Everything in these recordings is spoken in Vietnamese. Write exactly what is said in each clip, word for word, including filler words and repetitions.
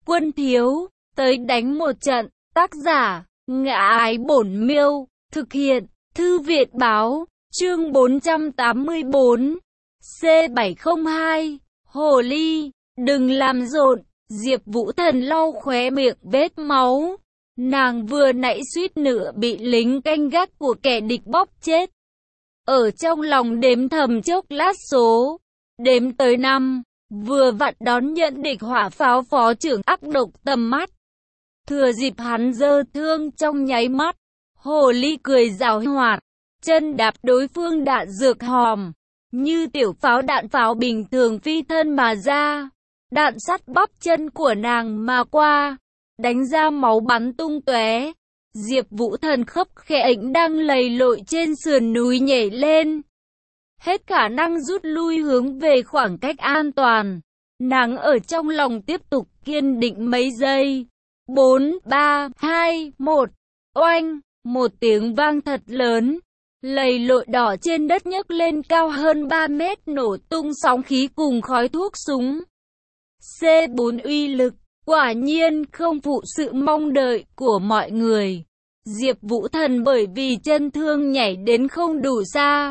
quân thiếu, tới đánh một trận. Tác giả, Ngã Ái Bổn Miêu, thực hiện, Thư viện Báo, chương bốn trăm tám mươi tư, C bảy không hai, Hồ Ly, đừng làm rộn, Diệp Vũ Thần lau khóe miệng vết máu. Nàng vừa nãy suýt nữa bị lính canh gác của kẻ địch bóp chết. Ở trong lòng đếm thầm chốc lát số, đếm tới năm, vừa vặn đón nhận địch hỏa pháo phó trưởng ác độc tầm mắt. Thừa dịp hắn giơ thương trong nháy mắt, Hồ Ly cười giảo hoạt, chân đạp đối phương đạn dược hòm, như tiểu pháo đạn pháo bình thường phi thân mà ra. Đạn sắt bắp chân của nàng mà qua, đánh ra máu bắn tung tóe. Diệp Vũ Thần khấp khẽ ảnh đang lầy lội trên sườn núi nhảy lên, hết khả năng rút lui hướng về khoảng cách an toàn. Nàng ở trong lòng tiếp tục kiên định mấy giây. Bốn, ba, hai, một. Oanh, một tiếng vang thật lớn. Lầy lội đỏ trên đất nhấc lên cao hơn ba mét, nổ tung sóng khí cùng khói thuốc súng. C bốn uy lực, quả nhiên không phụ sự mong đợi của mọi người. Diệp Vũ Thần bởi vì chân thương nhảy đến không đủ xa,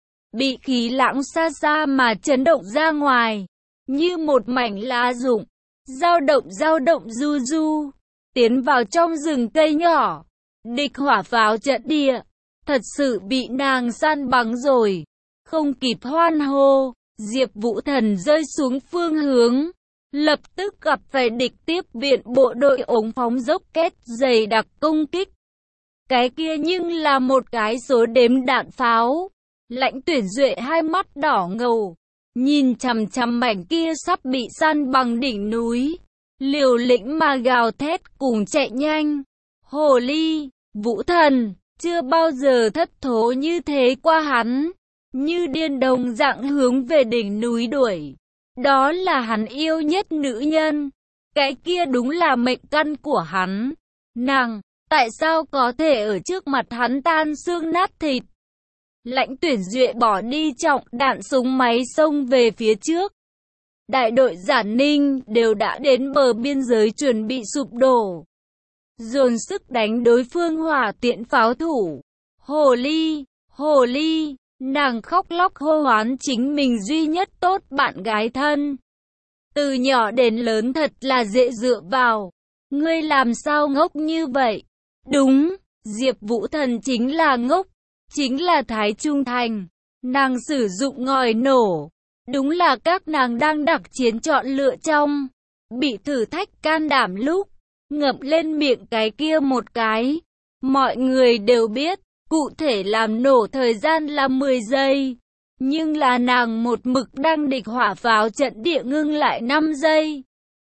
bị khí lãng xa xa mà chấn động ra ngoài, như một mảnh lá rụng, dao động dao động du du, tiến vào trong rừng cây nhỏ. Địch hỏa pháo trận địa, thật sự bị nàng san bằng rồi. Không kịp hoan hô, Diệp Vũ Thần rơi xuống phương hướng, lập tức gặp phải địch tiếp viện bộ đội ống phóng dốc két dày đặc công kích. Cái kia nhưng là một cái số đếm đạn pháo. Lãnh Tuyển Duệ hai mắt đỏ ngầu, nhìn chằm chằm mảnh kia sắp bị san bằng đỉnh núi, liều lĩnh mà gào thét cùng chạy nhanh. Hồ Ly, Vũ Thần, chưa bao giờ thất thố như thế qua hắn, như điên đồng dạng hướng về đỉnh núi đuổi. Đó là hắn yêu nhất nữ nhân, cái kia đúng là mệnh căn của hắn. Nàng, tại sao có thể ở trước mặt hắn tan xương nát thịt? Lãnh Tuyển Duệ bỏ đi trọng đạn súng máy xông về phía trước. Đại đội Giản Ninh đều đã đến bờ biên giới chuẩn bị sụp đổ, dồn sức đánh đối phương hỏa tiễn pháo thủ. Hồ Ly, Hồ Ly, nàng khóc lóc hô hoán chính mình duy nhất tốt bạn gái thân. Từ nhỏ đến lớn thật là dễ dựa vào. Ngươi làm sao ngốc như vậy? Đúng, Diệp Vũ Thần chính là ngốc, chính là thái trung thành. Nàng sử dụng ngòi nổ, đúng là các nàng đang đặc chiến chọn lựa trong, bị thử thách can đảm lúc, ngậm lên miệng cái kia một cái. Mọi người đều biết, cụ thể làm nổ thời gian là mười giây. Nhưng là nàng một mực đang địch hỏa pháo trận địa ngưng lại năm giây.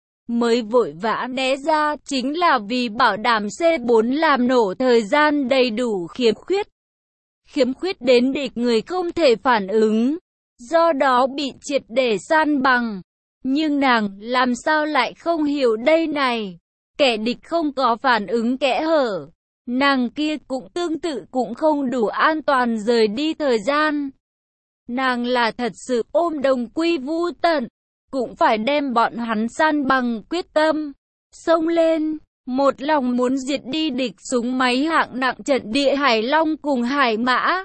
Mới vội vã né ra, chính là vì bảo đảm C bốn làm nổ thời gian đầy đủ khiếm khuyết. Khiếm khuyết đến địch người không thể phản ứng, do đó bị triệt để san bằng. Nhưng nàng làm sao lại không hiểu đây này? Kẻ địch không có phản ứng kẽ hở, nàng kia cũng tương tự cũng không đủ an toàn rời đi thời gian. Nàng là thật sự ôm đồng quy vu tận, cũng phải đem bọn hắn san bằng quyết tâm, xông lên, một lòng muốn diệt đi địch súng máy hạng nặng trận địa Hải Long cùng Hải Mã.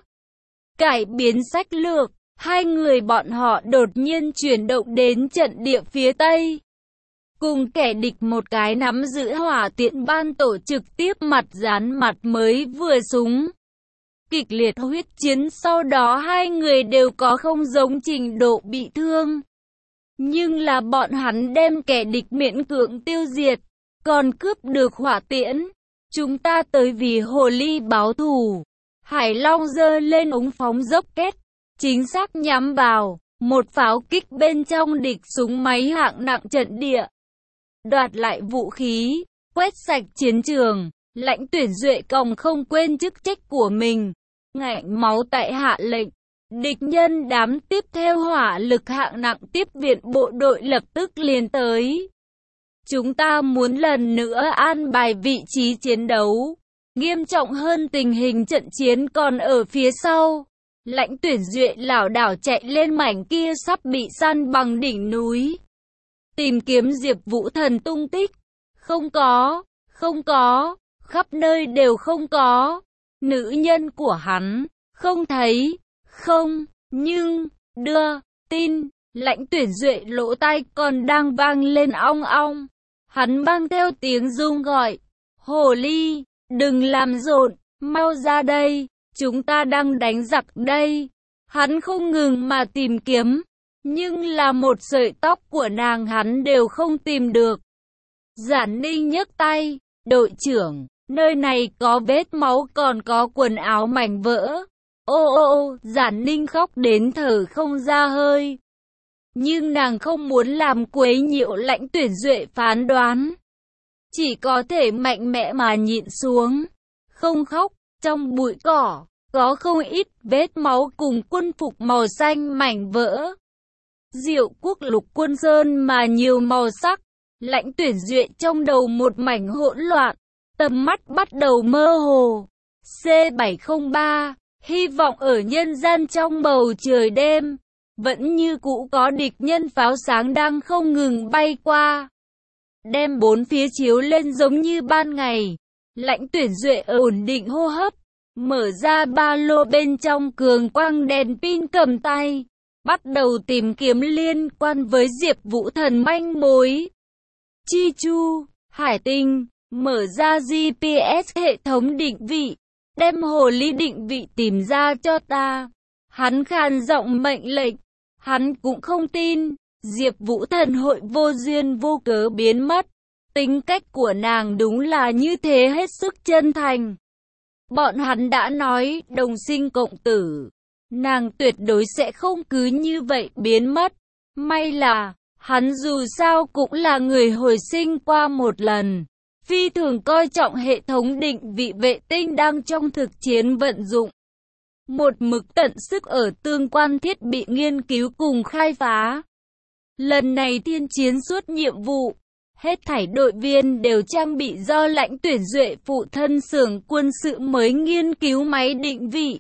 Cải biến sách lược, hai người bọn họ đột nhiên chuyển động đến trận địa phía Tây. Cùng kẻ địch một cái nắm giữ hỏa tiễn ban tổ trực tiếp mặt dán mặt mới vừa súng. Kịch liệt huyết chiến, sau đó hai người đều có không giống trình độ bị thương. Nhưng là bọn hắn đem kẻ địch miễn cưỡng tiêu diệt, còn cướp được hỏa tiễn. Chúng ta tới vì Hồ Ly báo thù. Hải Long giơ lên ống phóng dốc két, chính xác nhắm vào một pháo kích bên trong địch súng máy hạng nặng trận địa. Đoạt lại vũ khí, quét sạch chiến trường. Lãnh Tuyển Duệ còng không quên chức trách của mình, ngạnh máu tại hạ lệnh. Địch nhân đám tiếp theo hỏa lực hạng nặng tiếp viện bộ đội lập tức liền tới. Chúng ta muốn lần nữa an bài vị trí chiến đấu. Nghiêm trọng hơn tình hình trận chiến còn ở phía sau. Lãnh Tuyển Duệ lảo đảo chạy lên mảnh kia sắp bị san bằng đỉnh núi, tìm kiếm Diệp Vũ Thần tung tích. Không có, không có, khắp nơi đều không có. Nữ nhân của hắn, không thấy, không, nhưng, đưa, tin, Lãnh Tuyển Duệ lỗ tai còn đang vang lên ong ong. Hắn mang theo tiếng rung gọi, hồ ly, đừng làm rộn, mau ra đây, chúng ta đang đánh giặc đây. Hắn không ngừng mà tìm kiếm, nhưng là một sợi tóc của nàng hắn đều không tìm được. Giản Ninh nhấc tay, đội trưởng, nơi này có vết máu còn có quần áo mảnh vỡ. Ô ô ô, Giản Ninh khóc đến thở không ra hơi. Nhưng nàng không muốn làm quấy nhiễu Lãnh Tuyển Duệ phán đoán. Chỉ có thể mạnh mẽ mà nhịn xuống. Không khóc, trong bụi cỏ, có không ít vết máu cùng quân phục màu xanh mảnh vỡ. Diệu quốc lục quân sơn mà nhiều màu sắc. Lãnh Tuyển Duệ trong đầu một mảnh hỗn loạn. Tầm mắt bắt đầu mơ hồ. C bảy không ba, hy vọng ở nhân gian trong bầu trời đêm. Vẫn như cũ có địch nhân pháo sáng đang không ngừng bay qua. Đem bốn phía chiếu lên giống như ban ngày. Lãnh Tuyển Duệ ổn định hô hấp. Mở ra ba lô bên trong cường quang đèn pin cầm tay. Bắt đầu tìm kiếm liên quan với Diệp Vũ Thần manh mối. Chi Chu, Hải Tinh, mở ra giê pê ét hệ thống định vị. Đem hồ ly định vị tìm ra cho ta. Hắn khan giọng mệnh lệnh. Hắn cũng không tin, Diệp Vũ Thần hội vô duyên vô cớ biến mất. Tính cách của nàng đúng là như thế, hết sức chân thành. Bọn hắn đã nói đồng sinh cộng tử. Nàng tuyệt đối sẽ không cứ như vậy biến mất. May là, hắn dù sao cũng là người hồi sinh qua một lần. Phi thường coi trọng hệ thống định vị vệ tinh đang trong thực chiến vận dụng. Một mực tận sức ở tương quan thiết bị nghiên cứu cùng khai phá. Lần này thiên chiến suốt nhiệm vụ, hết thảy đội viên đều trang bị do Lãnh Tuyển Duệ phụ thân xưởng quân sự mới nghiên cứu máy định vị.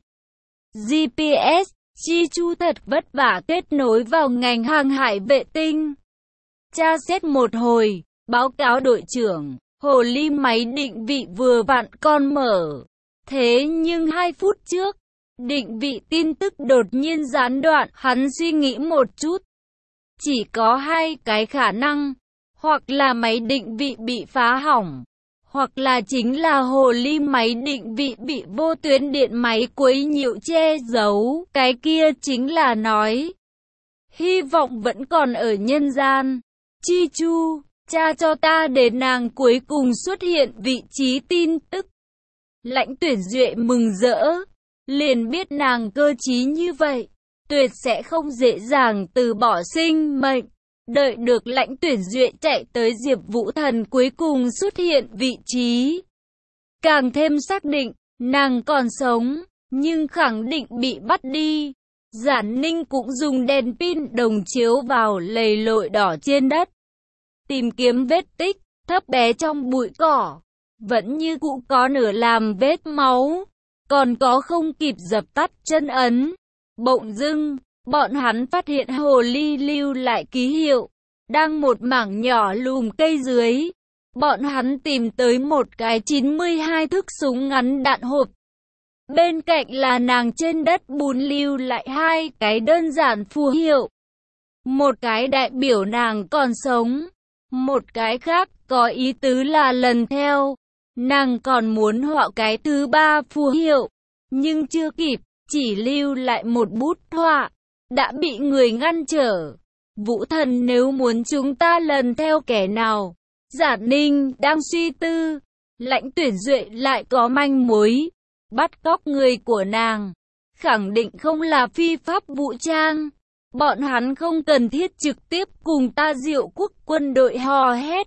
giê pê ét, Chi Chu thật vất vả kết nối vào ngành hàng hải vệ tinh. Tra xét một hồi, báo cáo đội trưởng, hồ ly máy định vị vừa vặn con mở. Thế nhưng hai phút trước, định vị tin tức đột nhiên gián đoạn, hắn suy nghĩ một chút. Chỉ có hai cái khả năng, hoặc là máy định vị bị phá hỏng, hoặc là chính là hồ ly máy định vị bị vô tuyến điện máy quấy nhiễu che giấu, cái kia chính là nói. Hy vọng vẫn còn ở nhân gian. Chi Chu, tra cho ta để nàng cuối cùng xuất hiện vị trí tin tức. Lãnh Tuyển Duệ mừng rỡ. Liền biết nàng cơ trí như vậy, tuyệt sẽ không dễ dàng từ bỏ sinh mệnh. Đợi được Lãnh Tuyển Duệ chạy tới Diệp Vũ Thần cuối cùng xuất hiện vị trí. Càng thêm xác định, nàng còn sống, nhưng khẳng định bị bắt đi. Giản Ninh cũng dùng đèn pin đồng chiếu vào lầy lội đỏ trên đất. Tìm kiếm vết tích, thấp bé trong bụi cỏ. Vẫn như cũ có nửa làm vết máu. Còn có không kịp dập tắt chân ấn. Bỗng dưng, bọn hắn phát hiện hồ ly lưu lại ký hiệu. Đang một mảng nhỏ lùm cây dưới. Bọn hắn tìm tới một cái chín mươi hai thước súng ngắn đạn hộp. Bên cạnh là nàng trên đất bùn lưu lại hai cái đơn giản phù hiệu. Một cái đại biểu nàng còn sống. Một cái khác có ý tứ là lần theo. Nàng còn muốn họa cái thứ ba phù hiệu, nhưng chưa kịp, chỉ lưu lại một bút họa, đã bị người ngăn trở. Vũ Thần nếu muốn chúng ta lần theo kẻ nào? Giản Ninh đang suy tư, Lãnh Tuyển Duệ lại có manh mối, bắt cóc người của nàng, khẳng định không là phi pháp vũ trang. Bọn hắn không cần thiết trực tiếp cùng ta Diệu quốc quân đội hò hét.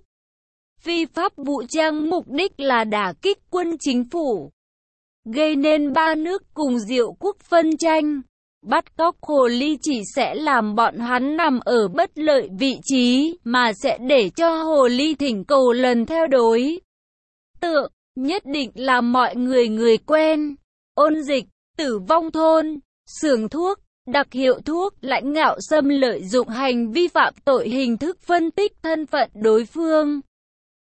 Phi pháp vũ trang mục đích là đả kích quân chính phủ, gây nên ba nước cùng Diệu quốc phân tranh. Bắt cóc hồ ly chỉ sẽ làm bọn hắn nằm ở bất lợi vị trí, mà sẽ để cho hồ ly thỉnh cầu lần theo đối tượng, nhất định là mọi người người quen. Ôn Dịch, Tử Vong Thôn, xưởng thuốc, đặc hiệu thuốc. Lãnh Ngạo Sâm lợi dụng hành vi phạm tội hình thức phân tích thân phận đối phương.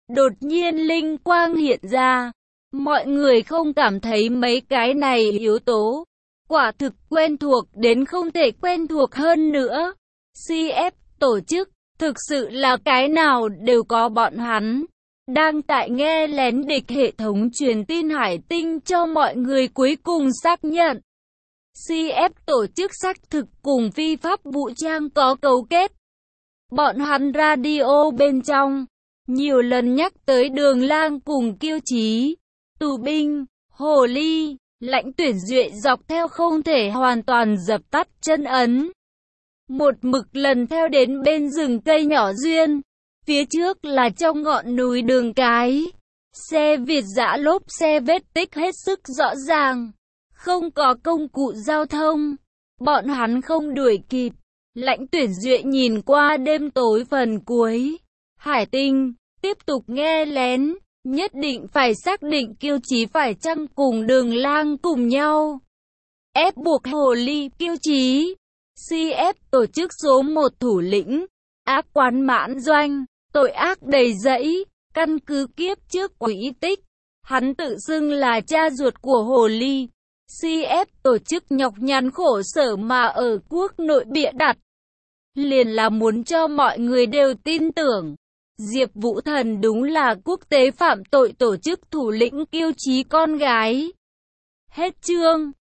Đột nhiên linh quang hiện ra. Mọi người không cảm thấy mấy cái này yếu tố quả thực quen thuộc đến không thể quen thuộc hơn nữa. xê ép tổ chức, thực sự là cái nào đều có bọn hắn. Đang tại nghe lén địch hệ thống truyền tin hải tinh cho mọi người cuối cùng xác nhận. xê ép tổ chức xác thực cùng phi pháp vũ trang có cấu kết. Bọn hắn radio bên trong, nhiều lần nhắc tới Đường Lang cùng Kiêu Chí, tù binh, hồ ly, Lãnh Tuyển Duệ dọc theo không thể hoàn toàn dập tắt chân ấn. Một mực lần theo đến bên rừng cây nhỏ duyên, phía trước là trong ngọn núi đường cái. Xe Việt dã lốp xe vết tích hết sức rõ ràng, không có công cụ giao thông, bọn hắn không đuổi kịp. Lãnh Tuyển Duệ nhìn qua đêm tối phần cuối. Hải Tinh, tiếp tục nghe lén, nhất định phải xác định Kiêu Chí phải chăng cùng Đường Lang cùng nhau. Ép buộc hồ ly Kiêu Chí. xê ép tổ chức số một thủ lĩnh, ác quán mãn doanh, tội ác đầy dẫy, căn cứ kiếp trước quỹ tích. Hắn tự xưng là cha ruột của hồ ly. xê ép tổ chức nhọc nhằn khổ sở mà ở quốc nội bịa đặt. Liền là muốn cho mọi người đều tin tưởng. Diệp Vũ Thần đúng là quốc tế phạm tội tổ chức thủ lĩnh Kiêu Chí con gái. Hết chương.